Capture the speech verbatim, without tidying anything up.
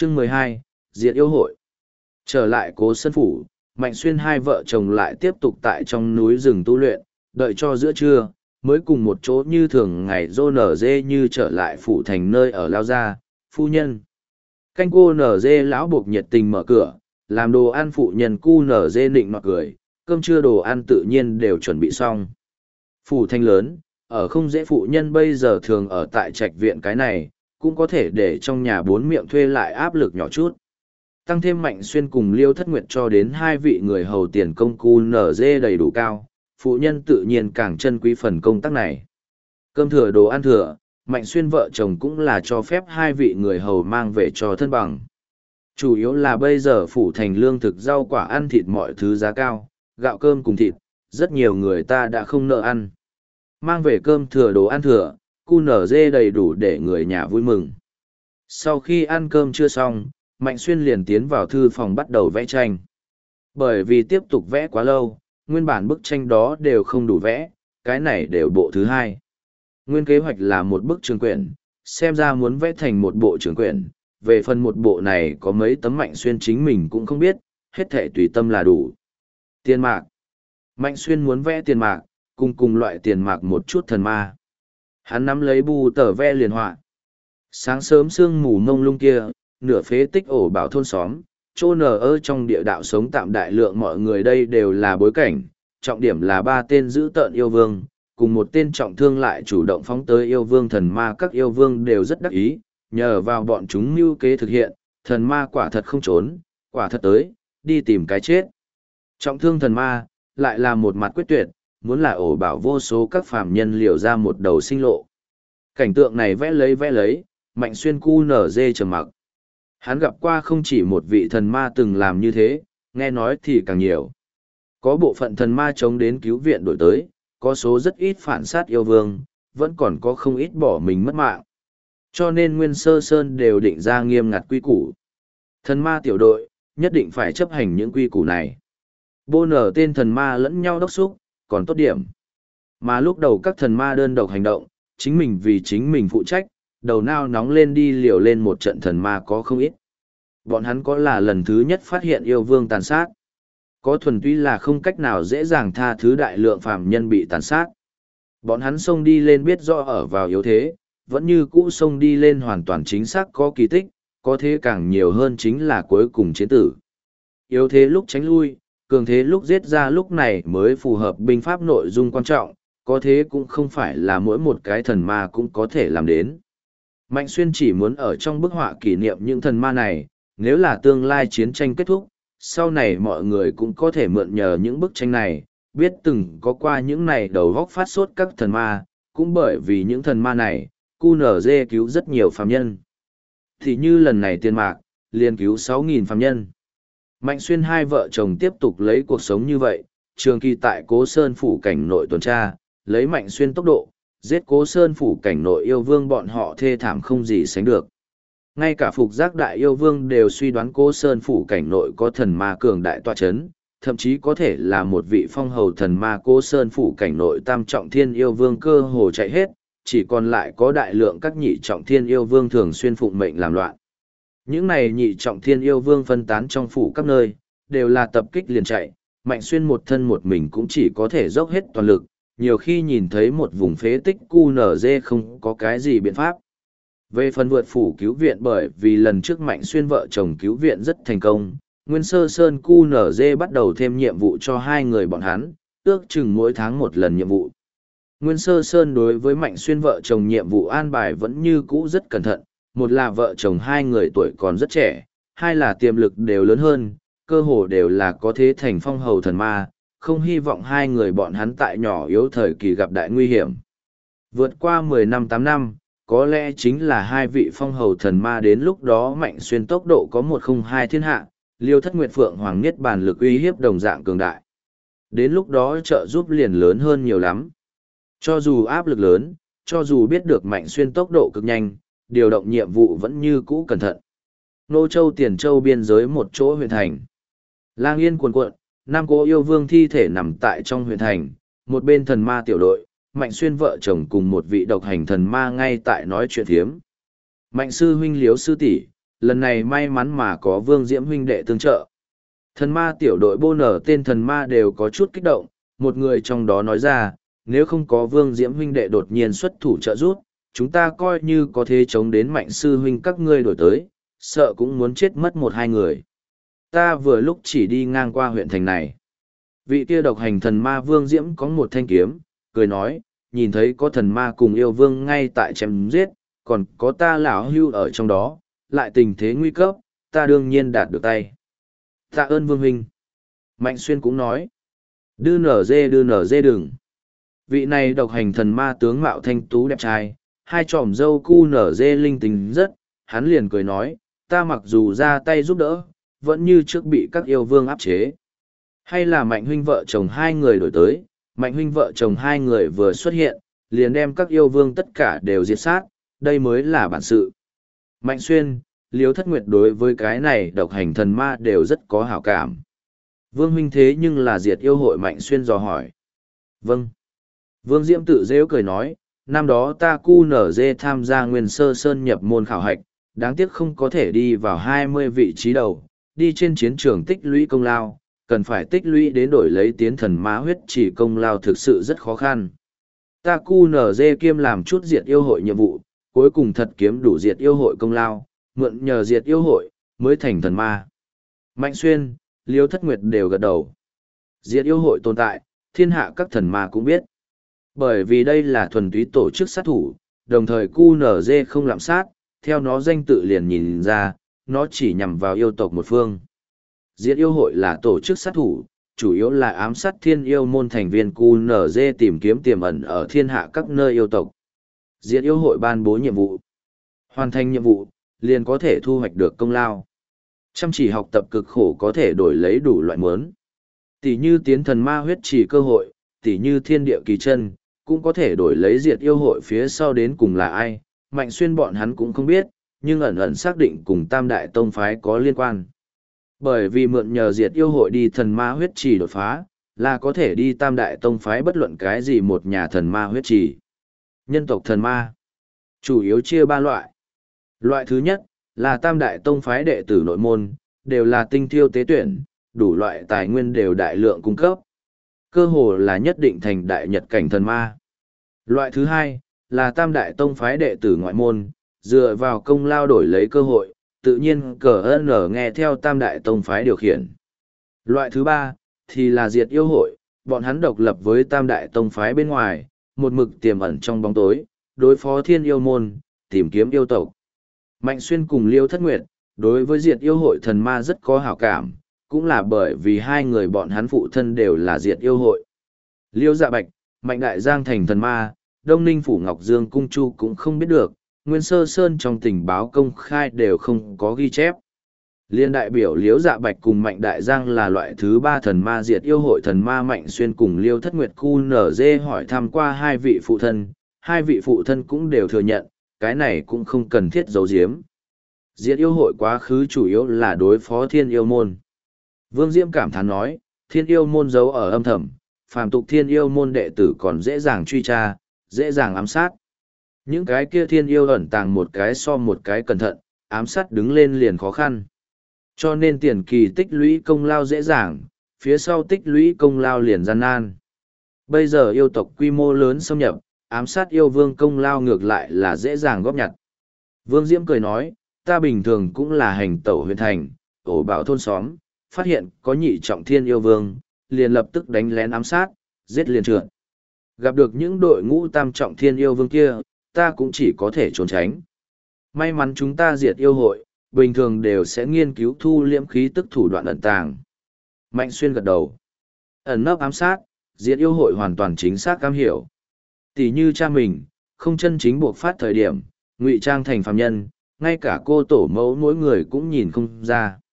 Chương mười hai, Diệt yêu hội. Trở lại Cố Sơn Phủ, Mạnh Xuyên hai vợ chồng lại tiếp tục tại trong núi rừng tu luyện, đợi cho giữa trưa, mới cùng một chỗ như thường ngày dô nở dê như trở lại phủ thành nơi ở lao gia, phu nhân. Canh cô nở dê lão buộc nhiệt tình mở cửa, làm đồ ăn phụ nhân cu nở dê nịnh nọt cười, cơm trưa đồ ăn tự nhiên đều chuẩn bị xong. Phủ thành lớn, ở không dễ phụ nhân bây giờ thường ở tại trạch viện cái này, cũng có thể để trong nhà bốn miệng thuê lại áp lực nhỏ chút. Tăng thêm Mạnh Xuyên cùng Liêu Thất Nguyệt cho đến hai vị người hầu tiền công cu nở dê đầy đủ cao, phụ nhân tự nhiên càng trân quý phần công tác này. Cơm thừa đồ ăn thừa, Mạnh Xuyên vợ chồng cũng là cho phép hai vị người hầu mang về cho thân bằng. Chủ yếu là bây giờ phủ thành lương thực rau quả ăn thịt mọi thứ giá cao, gạo cơm cùng thịt, rất nhiều người ta đã không nợ ăn. Mang về cơm thừa đồ ăn thừa, cu nở dê đầy đủ để người nhà vui mừng. Sau khi ăn cơm chưa xong, Mạnh Xuyên liền tiến vào thư phòng bắt đầu vẽ tranh. Bởi vì tiếp tục vẽ quá lâu, nguyên bản bức tranh đó đều không đủ vẽ, cái này đều bộ thứ hai. Nguyên kế hoạch là một bức trường quyển, xem ra muốn vẽ thành một bộ trường quyển. Về phần một bộ này có mấy tấm Mạnh Xuyên chính mình cũng không biết, hết thể tùy tâm là đủ. Tiền mạc. Mạnh Xuyên muốn vẽ tiền mạc, cùng cùng loại tiền mạc một chút thần ma. Hắn nắm lấy bù tờ vẽ liền họa. Sáng sớm sương mù mông lung kia, nửa phế tích ổ bảo thôn xóm, chỗ nở ơ trong địa đạo sống tạm đại lượng mọi người đây đều là bối cảnh, trọng điểm là ba tên giữ tợn yêu vương, cùng một tên trọng thương lại chủ động phóng tới yêu vương thần ma. Các yêu vương đều rất đắc ý, nhờ vào bọn chúng mưu kế thực hiện, thần ma quả thật không trốn, quả thật tới, đi tìm cái chết. Trọng thương thần ma, lại là một mặt quyết tuyệt, muốn là ổ bảo vô số các phàm nhân liều ra một đầu sinh lộ. Cảnh tượng này vẽ lấy vẽ lấy, Mạnh Xuyên cu nở dê trầm mặc. Hắn gặp qua không chỉ một vị thần ma từng làm như thế, nghe nói thì càng nhiều. Có bộ phận thần ma chống đến cứu viện đổi tới, có số rất ít phản sát yêu vương, vẫn còn có không ít bỏ mình mất mạng. Cho nên Nguyên Sơ Sơn đều định ra nghiêm ngặt quy củ. Thần ma tiểu đội, nhất định phải chấp hành những quy củ này. Bô nở tên thần ma lẫn nhau đốc xúc, còn tốt điểm. Mà lúc đầu các thần ma đơn độc hành động, chính mình vì chính mình phụ trách, đầu nao nóng lên đi liều lên một trận thần ma có không ít. Bọn hắn có là lần thứ nhất phát hiện yêu vương tàn sát. Có thuần túy là không cách nào dễ dàng tha thứ đại lượng phàm nhân bị tàn sát. Bọn hắn xông đi lên biết rõ ở vào yếu thế, vẫn như cũ xông đi lên hoàn toàn chính xác có kỳ tích, có thế càng nhiều hơn chính là cuối cùng chiến tử. Yếu thế lúc tránh lui, cường thế lúc giết ra lúc này mới phù hợp binh pháp nội dung quan trọng, có thế cũng không phải là mỗi một cái thần ma cũng có thể làm đến. Mạnh Xuyên chỉ muốn ở trong bức họa kỷ niệm những thần ma này, nếu là tương lai chiến tranh kết thúc, sau này mọi người cũng có thể mượn nhờ những bức tranh này, biết từng có qua những này đầu góc phát sốt các thần ma, cũng bởi vì những thần ma này, cu nở dê cứu rất nhiều phàm nhân. Thì như lần này tiền mạc, liền cứu sáu nghìn phàm nhân. Mạnh Xuyên hai vợ chồng tiếp tục lấy cuộc sống như vậy, trường kỳ tại Cố Sơn Phủ cảnh nội tuần tra, lấy Mạnh Xuyên tốc độ, giết Cố Sơn Phủ cảnh nội yêu vương bọn họ thê thảm không gì sánh được. Ngay cả Phục Giác đại yêu vương đều suy đoán Cố Sơn Phủ cảnh nội có thần ma cường đại tọa chấn, thậm chí có thể là một vị phong hầu thần ma. Cố Sơn Phủ cảnh nội tam trọng thiên yêu vương cơ hồ chạy hết, chỉ còn lại có đại lượng các nhị trọng thiên yêu vương thường xuyên phụng mệnh làm loạn. Những này nhị trọng thiên yêu vương phân tán trong phủ các nơi, đều là tập kích liền chạy, Mạnh Xuyên một thân một mình cũng chỉ có thể dốc hết toàn lực, nhiều khi nhìn thấy một vùng phế tích cu nở dê không có cái gì biện pháp. Về phần vượt phủ cứu viện, bởi vì lần trước Mạnh Xuyên vợ chồng cứu viện rất thành công, Nguyên Sơ Sơn cu nở dê bắt đầu thêm nhiệm vụ cho hai người bọn hắn, ước chừng mỗi tháng một lần nhiệm vụ. Nguyên Sơ Sơn đối với Mạnh Xuyên vợ chồng nhiệm vụ an bài vẫn như cũ rất cẩn thận, một là vợ chồng hai người tuổi còn rất trẻ, hai là tiềm lực đều lớn hơn, cơ hồ đều là có thế thành phong hầu thần ma, không hy vọng hai người bọn hắn tại nhỏ yếu thời kỳ gặp đại nguy hiểm. Vượt qua mười năm tám năm, có lẽ chính là hai vị phong hầu thần ma đến lúc đó Mạnh Xuyên tốc độ có một không hai thiên hạ, Liêu Thất Nguyệt Phượng Hoàng Niết Bàn lực uy hiếp đồng dạng cường đại. Đến lúc đó trợ giúp liền lớn hơn nhiều lắm. Cho dù áp lực lớn, cho dù biết được Mạnh Xuyên tốc độ cực nhanh, điều động nhiệm vụ vẫn như cũ cẩn thận. Nô Châu Tiền Châu biên giới một chỗ huyện thành. Lang yên cuồn cuộn, năm cô yêu vương thi thể nằm tại trong huyện thành, một bên thần ma tiểu đội, Mạnh Xuyên vợ chồng cùng một vị độc hành thần ma ngay tại nói chuyện thiếm. Mạnh sư huynh Liếu sư tỷ, lần này may mắn mà có Vương Diễm huynh đệ tương trợ. Thần ma tiểu đội bô nở tên thần ma đều có chút kích động, một người trong đó nói ra, nếu không có Vương Diễm huynh đệ đột nhiên xuất thủ trợ giúp, chúng ta coi như có thể chống đến Mạnh sư huynh các ngươi đổi tới, sợ cũng muốn chết mất một hai người. Ta vừa lúc chỉ đi ngang qua huyện thành này. Vị kia độc hành thần ma Vương Diễm có một thanh kiếm, cười nói, nhìn thấy có thần ma cùng yêu vương ngay tại chém giết, còn có ta lão hưu ở trong đó, lại tình thế nguy cấp, ta đương nhiên đạt được tay. Tạ ơn Vương huynh. Mạnh Xuyên cũng nói, đưa nở dê đưa nở dê đừng. Vị này độc hành thần ma tướng mạo thanh tú đẹp trai, hai tròm dâu cu nở dê linh tính rất, hắn liền cười nói, ta mặc dù ra tay giúp đỡ, vẫn như trước bị các yêu vương áp chế. Hay là Mạnh huynh vợ chồng hai người đổi tới, Mạnh huynh vợ chồng hai người vừa xuất hiện, liền đem các yêu vương tất cả đều diệt sát, đây mới là bản sự. Mạnh Xuyên, Liêu Thất Nguyệt đối với cái này độc hành thần ma đều rất có hảo cảm. Vương huynh thế nhưng là diệt yêu hội Mạnh Xuyên dò hỏi. Vâng. Vương Diễm tự dễu cười nói, năm đó ta cu nở dê tham gia nguyên sơ sơn nhập môn khảo hạch, đáng tiếc không có thể đi vào hai mươi vị trí đầu, đi trên chiến trường tích lũy công lao, cần phải tích lũy đến đổi lấy tiến thần ma huyết chỉ công lao thực sự rất khó khăn. Ta cu nở dê kiêm làm chút diệt yêu hội nhiệm vụ, cuối cùng thật kiếm đủ diệt yêu hội công lao, mượn nhờ diệt yêu hội, mới thành thần ma. Mạnh Xuyên, Liêu Thất Nguyệt đều gật đầu. Diệt yêu hội tồn tại, thiên hạ các thần ma cũng biết. Bởi vì đây là thuần túy tổ chức sát thủ, đồng thời cu nở dê không lạm sát, theo nó danh tự liền nhìn ra, nó chỉ nhằm vào yêu tộc một phương. Diệt yêu hội là tổ chức sát thủ, chủ yếu là ám sát thiên yêu môn thành viên cu nở dê tìm kiếm tiềm ẩn ở thiên hạ các nơi yêu tộc. Diệt yêu hội ban bố nhiệm vụ. Hoàn thành nhiệm vụ, liền có thể thu hoạch được công lao. Chăm chỉ học tập cực khổ có thể đổi lấy đủ loại muốn. Tỷ như tiến thần ma huyết chỉ cơ hội, tỷ như thiên địa kỳ chân, cũng có thể đổi lấy diệt yêu hội phía sau đến cùng là ai. Mạnh Xuyên bọn hắn cũng không biết, nhưng ẩn ẩn xác định cùng Tam Đại Tông Phái có liên quan. Bởi vì mượn nhờ diệt yêu hội đi thần ma huyết chỉ đột phá, là có thể đi Tam Đại Tông Phái bất luận cái gì một nhà thần ma huyết chỉ. Nhân tộc thần ma chủ yếu chia ba loại. Loại thứ nhất là Tam Đại Tông Phái đệ tử nội môn, đều là tinh thiêu tế tuyển, đủ loại tài nguyên đều đại lượng cung cấp. Cơ hồ là nhất định thành đại nhật cảnh thần ma. Loại thứ hai là Tam Đại Tông Phái đệ tử ngoại môn, dựa vào công lao đổi lấy cơ hội, tự nhiên cờ ơn ở nghe theo Tam Đại Tông Phái điều khiển. Loại thứ ba thì là diệt yêu hội, bọn hắn độc lập với Tam Đại Tông Phái bên ngoài, một mực tiềm ẩn trong bóng tối, đối phó thiên yêu môn, tìm kiếm yêu tộc. Mạnh Xuyên cùng Liêu Thất Nguyệt, đối với diệt yêu hội thần ma rất có hảo cảm, cũng là bởi vì hai người bọn hắn phụ thân đều là diệt yêu hội. Liêu Dạ Bạch, Mạnh Đại Giang thành thần ma, Đông Ninh Phủ Ngọc Dương Cung Chu cũng không biết được, Nguyên Sơ Sơn trong tình báo công khai đều không có ghi chép. Liên đại biểu Liêu Dạ Bạch cùng Mạnh Đại Giang là loại thứ ba thần ma diệt yêu hội thần ma Mạnh Xuyên cùng Liêu Thất Nguyệt Cu nở dê hỏi thăm qua hai vị phụ thân, hai vị phụ thân cũng đều thừa nhận, cái này cũng không cần thiết giấu giếm. Diệt yêu hội quá khứ chủ yếu là đối phó thiên yêu môn. Vương Diễm cảm thán nói, thiên yêu môn giấu ở âm thầm, phàm tục thiên yêu môn đệ tử còn dễ dàng truy tra, dễ dàng ám sát. Những cái kia thiên yêu ẩn tàng một cái so một cái cẩn thận, ám sát đứng lên liền khó khăn. Cho nên tiền kỳ tích lũy công lao dễ dàng, phía sau tích lũy công lao liền gian nan. Bây giờ yêu tộc quy mô lớn xâm nhập, ám sát yêu vương công lao ngược lại là dễ dàng góp nhặt. Vương Diễm cười nói, ta bình thường cũng là hành tẩu huyện thành, ổ bảo thôn xóm, phát hiện có nhị trọng thiên yêu vương, liền lập tức đánh lén ám sát, giết liền trượt. Gặp được những đội ngũ tam trọng thiên yêu vương kia, ta cũng chỉ có thể trốn tránh. May mắn chúng ta diệt yêu hội, bình thường đều sẽ nghiên cứu thu liễm khí tức thủ đoạn ẩn tàng. Mạnh Xuyên gật đầu. Ẩn nấp ám sát, diệt yêu hội hoàn toàn chính xác cam hiểu. Tỷ như cha mình, không chân chính buộc phát thời điểm, ngụy trang thành phàm nhân, ngay cả cô tổ mẫu mỗi người cũng nhìn không ra.